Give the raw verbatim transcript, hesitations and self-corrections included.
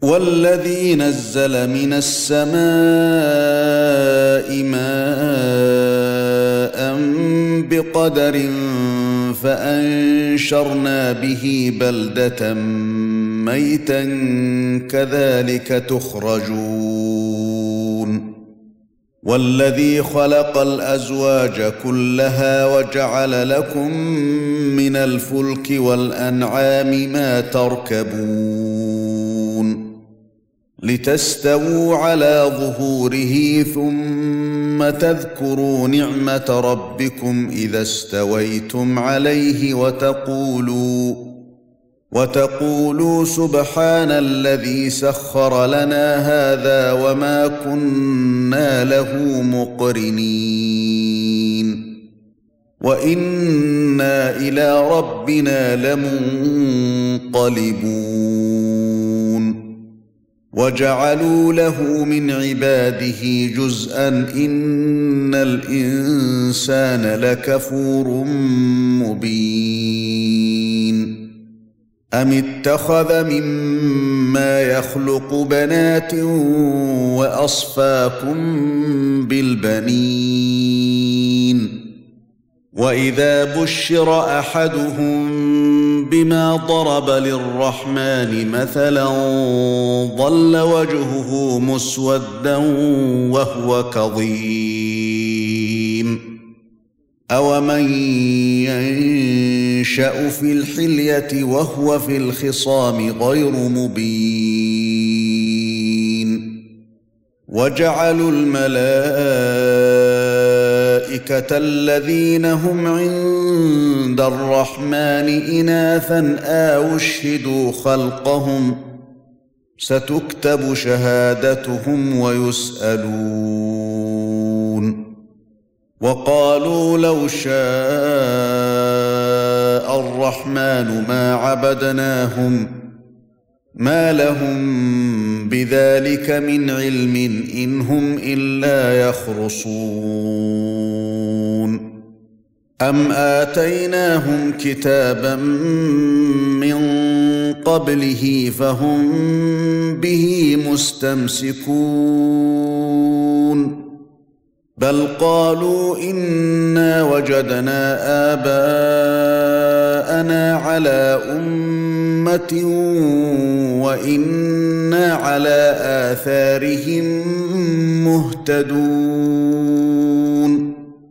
وَالَّذِي نَزَّلَ مِنَ السَّمَاءِ مَاءً بِقَدَرٍ فَأَنشَرْنَا بِهِ بَلْدَةً مَيْتًا كَذَلِكَ تُخْرَجُونَ وَالَّذِي خَلَقَ الْأَزْوَاجَ كُلَّهَا وَجَعَلَ لَكُم مِّنَ الْفُلْكِ وَالْأَنْعَامِ مَا تَرْكَبُونَ لِتَسْتَوُوا عَلَى ظُهُورِهِ ثُمَّ تَذْكُرُوا نِعْمَةَ رَبِّكُمْ إِذَا اسْتَوَيْتُمْ عَلَيْهِ وَتَقُولُوا وَتَقُولُوا سُبْحَانَ الَّذِي سَخَّرَ لَنَا هَذَا وَمَا كُنَّا لَهُ مُقْرِنِينَ وَإِنَّا إِلَى رَبِّنَا لَمُنقَلِبُونَ وَجَعَلُوا لَهُ مِنْ عِبَادِهِ جُزْءًا إِنَّ الْإِنسَانَ لَكَفُورٌ مُبِينٌ أَمِ اتَّخَذَ مِمَّا يَخْلُقُ بَنَاتٍ وَأَصْفَاكُمْ بِالْبَنِينَ وَإِذَا بُشِّرَ أَحَدُهُم بِمَا ضَرَبَ لِلرَّحْمَنِ مَثَلًا ظَلَّ وَجْهُهُ مُسْوَدًّا وَهُوَ كَظِيمٌ أَوَمَن يَنشَأُ فِي الْحِلْيَةِ وَهُوَ فِي الْخِصَامِ غَيْرُ مُبِينٍ وَجَعَلُوا الْمَلَائِكَةَ الَّذِينَ هُمْ عِندَ الرَّحْمَنِ إِنَاثًا أَشْهِدُوا خَلْقَهُمْ سَتُكْتَبُ شَهَادَتُهُمْ وَيُسْأَلُونَ وَقَالُوا لَوْ شَاءَ الرَّحْمَنُ مَا عَبَدْنَاهُمْ مَا لَهُم بِذَلِكَ مِنْ عِلْمٍ إِنْ هُمْ إِلَّا يَخْرُصُونَ أَمْ آتَيْنَاهُمْ كِتَابًا مِّن قَبْلِهِ فَهُمْ بِهِ مُسْتَمْسِكُونَ بَلْ قَالُوا إِنَّا وَجَدْنَا آبَاءَنَا عَلَى أُمَّةٍ وَإِنَّا عَلَى آثَارِهِم مُهْتَدُونَ